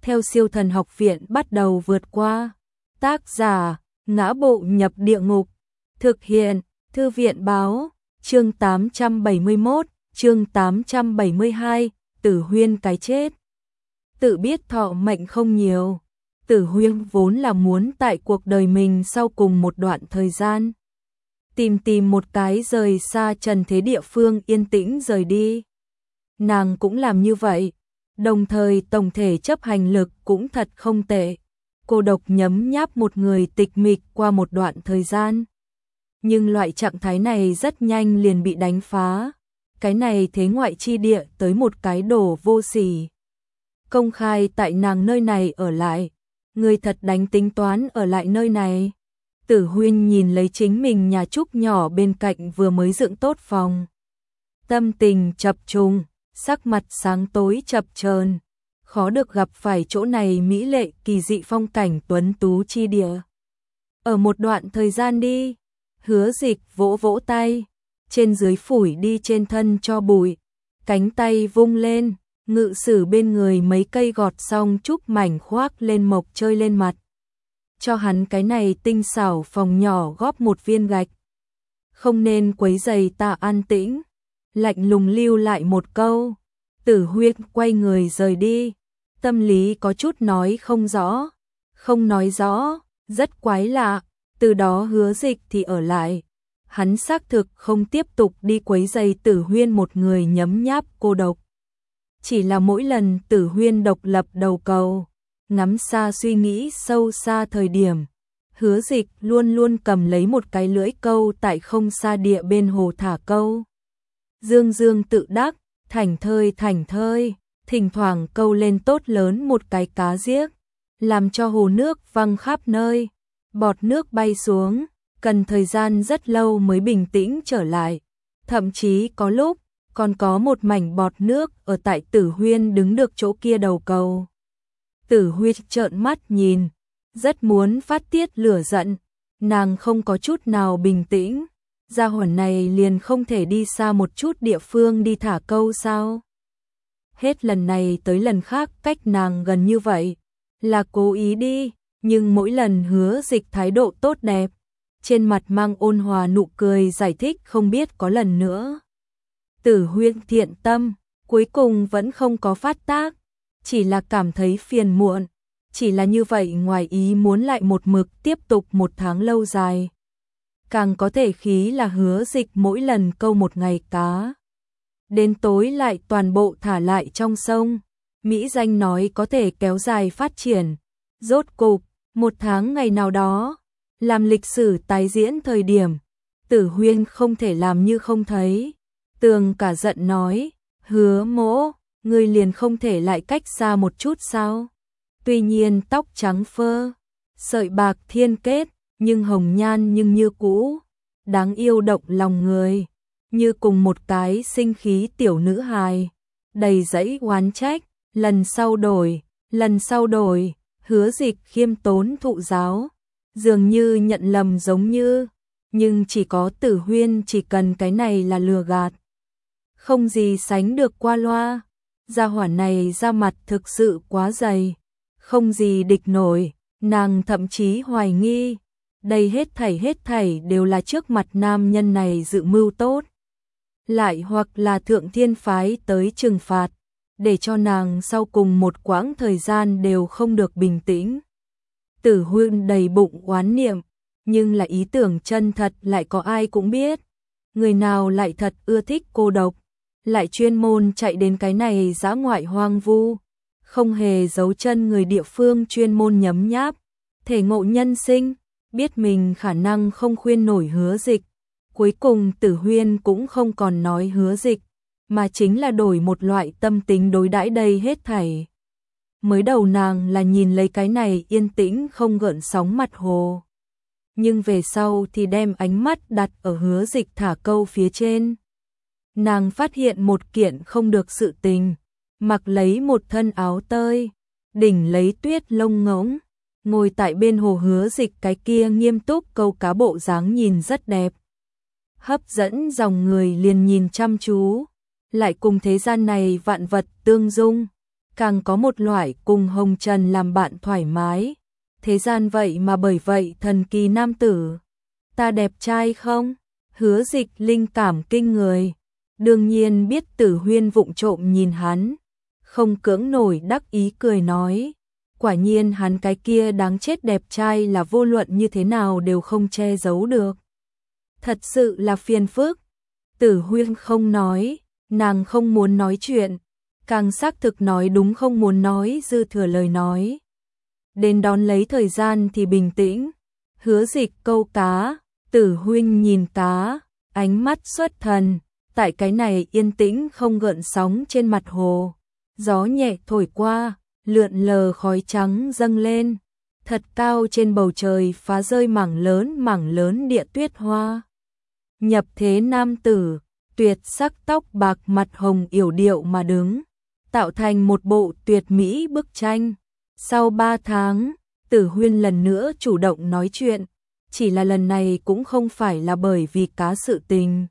theo Siêu Thần Học Viện bắt đầu vượt qua. Tác giả: Ngã Bộ Nhập Địa Ngục. Thực hiện: Thư viện báo. Chương 871, chương 872, Tử Huyên cái chết. Tự biết thọ mệnh không nhiều, Tử Huyên vốn là muốn tại cuộc đời mình sau cùng một đoạn thời gian tìm một cái rời xa trần thế địa phương yên tĩnh rời đi. Nàng cũng làm như vậy, đồng thời tổng thể chấp hành lực cũng thật không tệ. Cô độc nhấm nháp một người tịch mịch qua một đoạn thời gian. Nhưng loại trạng thái này rất nhanh liền bị đánh phá. Cái này thế ngoại chi địa tới một cái đồ vô sỉ. Công khai tại nàng nơi này ở lại. Người thật đánh tính toán ở lại nơi này. Tử Huyên nhìn lấy chính mình nhà trúc nhỏ bên cạnh vừa mới dựng tốt phòng. Tâm tình chập trùng, sắc mặt sáng tối chập chờn, khó được gặp phải chỗ này mỹ lệ kỳ dị phong cảnh tuấn tú chi địa. Ở một đoạn thời gian đi, Hứa Dịch vỗ vỗ tay, trên dưới phủi đi trên thân cho bụi, cánh tay vung lên, ngự sử bên người mấy cây gọt xong trúc mảnh khoác lên mộc chơi lên mặt. Cho hắn cái này tinh xảo phòng nhỏ góp một viên gạch. Không nên quấy rầy ta an tĩnh. Lạnh lùng lưu lại một câu. Tử Huyên quay người rời đi. Tâm lý có chút nói không rõ. Không nói rõ, rất quái lạ. Từ đó Hứa Dịch thì ở lại. Hắn xác thực không tiếp tục đi quấy rầy Tử Huyên một người nhấm nháp cô độc. Chỉ là mỗi lần Tử Huyên độc lập đầu cầu, ngắm xa suy nghĩ sâu xa thời điểm, Hứa Dịch luôn luôn cầm lấy một cái lưỡi câu tại không xa địa bên hồ thả câu. Dương dương tự đắc, thảnh thơi, thỉnh thoảng câu lên tốt lớn một cái cá giếc, làm cho hồ nước văng khắp nơi, bọt nước bay xuống, cần thời gian rất lâu mới bình tĩnh trở lại. Thậm chí có lúc, còn có một mảnh bọt nước ở tại Tử Huyên đứng được chỗ kia đầu cầu. Tử Huyên trợn mắt nhìn, rất muốn phát tiết lửa giận, nàng không có chút nào bình tĩnh. Gia hỏa này liền không thể đi xa một chút địa phương đi thả câu sao? Hết lần này tới lần khác cách nàng gần như vậy, là cố ý đi, nhưng mỗi lần Hứa Dịch thái độ tốt đẹp, trên mặt mang ôn hòa nụ cười giải thích không biết có lần nữa. Tử Huyên thiện tâm, cuối cùng vẫn không có phát tác, chỉ là cảm thấy phiền muộn, chỉ là như vậy ngoài ý muốn lại một mực tiếp tục một tháng lâu dài. Càng có thể khí là Hứa Dịch mỗi lần câu một ngày cá, đến tối lại toàn bộ thả lại trong sông. Mỹ danh nói có thể kéo dài phát triển. Rốt cục, một tháng ngày nào đó, làm lịch sử tái diễn thời điểm, Tử Huyên không thể làm như không thấy. Tường cả giận nói, Hứa Mỗ, ngươi liền không thể lại cách xa một chút sao? Tuy nhiên tóc trắng phơ, sợi bạc thiên kết, nhưng hồng nhan nhưng như cũ, đáng yêu động lòng người, như cùng một cái sinh khí tiểu nữ hài, đầy dẫy oán trách. Lần sau đổi, Hứa Dịch khiêm tốn thụ giáo, dường như nhận lầm giống như, nhưng chỉ có Tử Huyên chỉ cần cái này là lừa gạt. Không gì sánh được qua loa, gia hỏa này da mặt thực sự quá dày, không gì địch nổi, nàng thậm chí hoài nghi, đây hết thảy đều là trước mặt nam nhân này dự mưu tốt. Lại hoặc là thượng thiên phái tới trừng phạt, để cho nàng sau cùng một quãng thời gian đều không được bình tĩnh. Tử Huyên đầy bụng oán niệm, nhưng là ý tưởng chân thật lại có ai cũng biết. Người nào lại thật ưa thích cô độc, lại chuyên môn chạy đến cái này dã ngoại hoang vu, không hề giấu chân người địa phương chuyên môn nhấm nháp, thể ngộ nhân sinh, biết mình khả năng không khuyên nổi Hứa Dịch. Cuối cùng Tử Huyên cũng không còn nói Hứa Dịch, mà chính là đổi một loại tâm tính đối đãi đây hết thảy. Mới đầu nàng là nhìn lấy cái này yên tĩnh không gợn sóng mặt hồ, nhưng về sau thì đem ánh mắt đặt ở Hứa Dịch thả câu phía trên. Nàng phát hiện một kiện không được sự tình, mặc lấy một thân áo tơi, đỉnh lấy tuyết lông ngỗng, ngồi tại bên hồ Hứa Dịch cái kia nghiêm túc câu cá bộ dáng nhìn rất đẹp, hấp dẫn dòng người liền nhìn chăm chú, lại cùng thế gian này vạn vật tương dung, càng có một loại cùng hồng trần làm bạn thoải mái. Thế gian vậy mà bởi vậy thần kỳ nam tử. Ta đẹp trai không? Hứa Dịch linh cảm kinh người. Đương nhiên biết Tử Huyên vụng trộm nhìn hắn, không cưỡng nổi đắc ý cười nói. Quả nhiên hắn cái kia đáng chết đẹp trai là vô luận như thế nào đều không che giấu được. Thật sự là phiền phức. Tử Huyên không nói, nàng không muốn nói chuyện, càng xác thực nói đúng không muốn nói dư thừa lời nói. Đến đón lấy thời gian thì bình tĩnh, Hứa Dịch câu cá, Tử Huyên nhìn cá, ánh mắt xuất thần, tại cái này yên tĩnh không gợn sóng trên mặt hồ. Gió nhẹ thổi qua, lượn lờ khói trắng dâng lên, thật cao trên bầu trời phá rơi mảng lớn địa tuyết hoa. Nhập thế nam tử, tuyệt sắc tóc bạc mặt hồng yểu điệu mà đứng, tạo thành một bộ tuyệt mỹ bức tranh. Sau 3 tháng, Tử Huyên lần nữa chủ động nói chuyện, chỉ là lần này cũng không phải là bởi vì cá sự tình.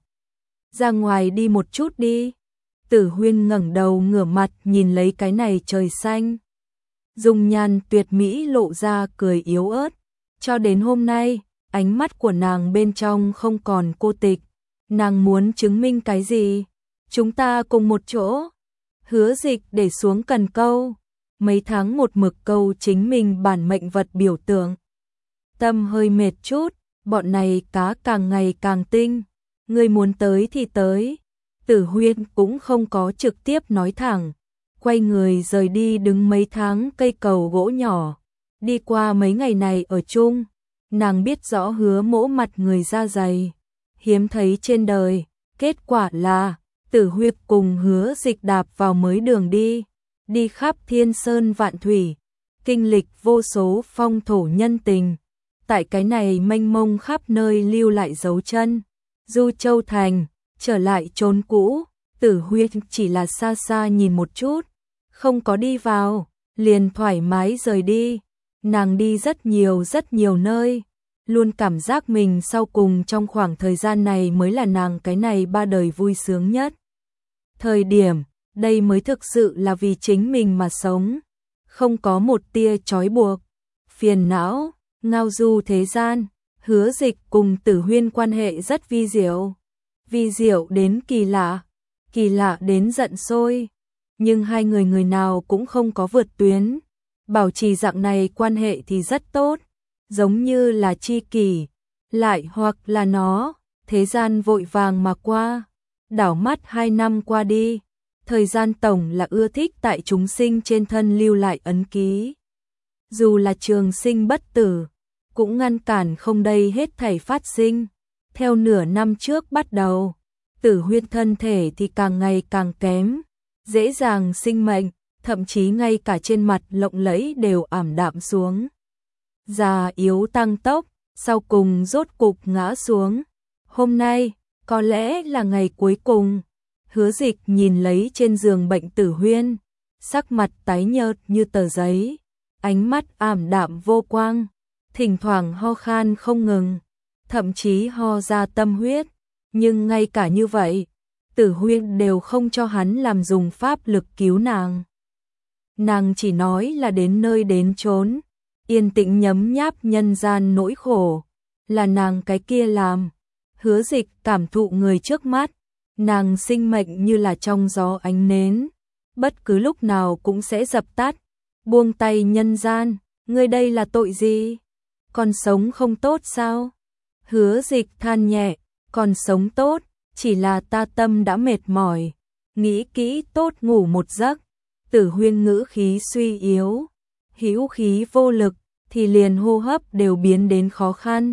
Ra ngoài đi một chút đi. Tử Huyên ngẩng đầu ngửa mặt nhìn lấy cái này trời xanh. Dung nhan tuyệt mỹ lộ ra cười yếu ớt. Cho đến hôm nay, ánh mắt của nàng bên trong không còn cô tịch. Nàng muốn chứng minh cái gì? Chúng ta cùng một chỗ. Hứa Dịch để xuống cần câu. Mấy tháng một mực câu chính mình bản mệnh vật biểu tượng. Tâm hơi mệt chút, bọn này cá càng ngày càng tinh. Người muốn tới thì tới. Tử Huyên cũng không có trực tiếp nói thẳng. Quay người rời đi đứng mấy tháng cây cầu gỗ nhỏ. Đi qua mấy ngày này ở chung, nàng biết rõ Hứa Mỗ mặt người da dày, hiếm thấy trên đời. Kết quả là Tử Huyên cùng Hứa Dịch đạp vào mới đường đi. Đi khắp thiên sơn vạn thủy, kinh lịch vô số phong thổ nhân tình. Tại cái này mênh mông khắp nơi lưu lại dấu chân. Du Châu Thành, trở lại chốn cũ, Tử Huyên chỉ là xa xa nhìn một chút, không có đi vào, liền thoải mái rời đi. Nàng đi rất nhiều nơi, luôn cảm giác mình sau cùng trong khoảng thời gian này mới là nàng cái này ba đời vui sướng nhất. Thời điểm, đây mới thực sự là vì chính mình mà sống, không có một tia trói buộc, phiền não, ngao du thế gian. Hứa Dịch cùng Tử Huyên quan hệ rất vi diệu đến kỳ lạ đến giận sôi, nhưng hai người nào cũng không có vượt tuyến, bảo trì dạng này quan hệ thì rất tốt, giống như là tri kỷ, lại hoặc là nó. Thế gian vội vàng mà qua, đảo mắt 2 năm qua đi, thời gian tổng là ưa thích tại chúng sinh trên thân lưu lại ấn ký. Dù là trường sinh bất tử, cũng ngăn cản không đây hết thảy phát sinh. Theo nửa năm trước bắt đầu, Tử Huyên thân thể thì càng ngày càng kém, dễ dàng sinh mệnh, thậm chí ngay cả trên mặt lộng lẫy đều ảm đạm xuống. Già yếu tăng tốc, sau cùng rốt cục ngã xuống. Hôm nay, có lẽ là ngày cuối cùng. Hứa Dịch nhìn lấy trên giường bệnh Tử Huyên, sắc mặt tái nhợt như tờ giấy, ánh mắt ảm đạm vô quang, thỉnh thoảng ho khan không ngừng, thậm chí ho ra tâm huyết, nhưng ngay cả như vậy, Tử Huyên đều không cho hắn làm dùng pháp lực cứu nàng. Nàng chỉ nói là đến nơi đến chốn, yên tĩnh nhấm nháp nhân gian nỗi khổ, là nàng cái kia làm. Hứa Dịch cảm thụ người trước mắt, nàng sinh mệnh như là trong gió ánh nến, bất cứ lúc nào cũng sẽ dập tắt. Buông tay nhân gian, ngươi đây là tội gì? Còn sống không tốt sao? Hứa Dịch than nhẹ, còn sống tốt, chỉ là ta tâm đã mệt mỏi, nghĩ kỹ tốt ngủ một giấc. Tử Huyên ngữ khí suy yếu, hữu khí vô lực, thì liền hô hấp đều biến đến khó khăn.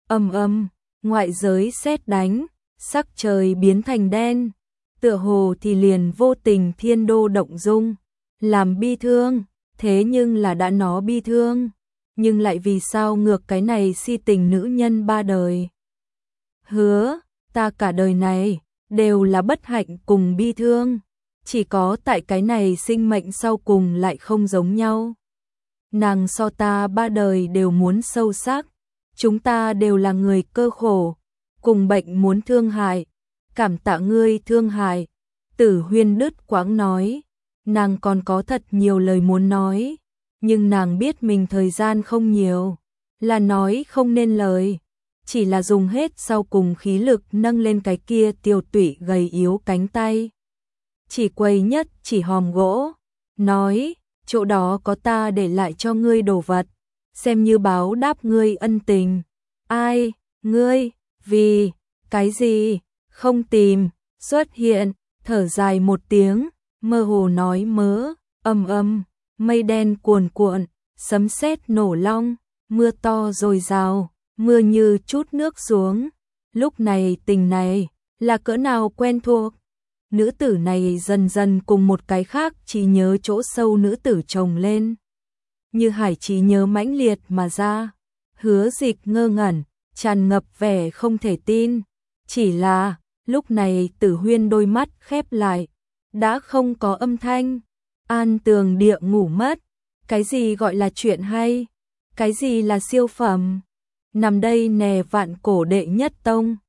Ngoại giới sét đánh, sắc trời biến thành đen, tựa hồ thì liền vô tình thiên đô động dung, làm bi thương. Thế nhưng là đã nó bi thương, nhưng lại vì sao ngược cái này si tình nữ nhân ba đời? Hứa, ta cả đời này đều là bất hạnh cùng bi thương, chỉ có tại cái này sinh mệnh sau cùng lại không giống nhau. Nàng so ta ba đời đều muốn sâu sắc, chúng ta đều là người cơ khổ, cùng bệnh muốn thương hại, cảm tạ ngươi thương hại. Tử Huyên đứt quãng nói, nàng còn có thật nhiều lời muốn nói, nhưng nàng biết mình thời gian không nhiều, là nói không nên lời, chỉ là dùng hết sau cùng khí lực nâng lên cái kia tiều tụy gầy yếu cánh tay. Chỉ quầy nhất chỉ hòm gỗ, nói, chỗ đó có ta để lại cho ngươi đồ vật, xem như báo đáp ngươi ân tình. Ai, ngươi, vì, cái gì, không tìm, xuất hiện, thở dài một tiếng, mơ hồ nói mớ, mây đen cuồn cuộn, sấm sét nổ long, mưa to dồi dào, mưa như chút nước xuống. Lúc này tình này, là cỡ nào quen thuộc. Nữ tử này dần dần cùng một cái khác trí nhớ chỗ sâu nữ tử chồng lên. Như hải trí nhớ mãnh liệt mà ra. Hứa Dịch ngơ ngẩn, tràn ngập vẻ không thể tin. Chỉ là, lúc này Tử Huyên đôi mắt khép lại, đã không có âm thanh. An tường địa ngủ mất. Cái gì gọi là chuyện hay? Cái gì là siêu phẩm? Nằm đây nè vạn cổ đệ nhất tông.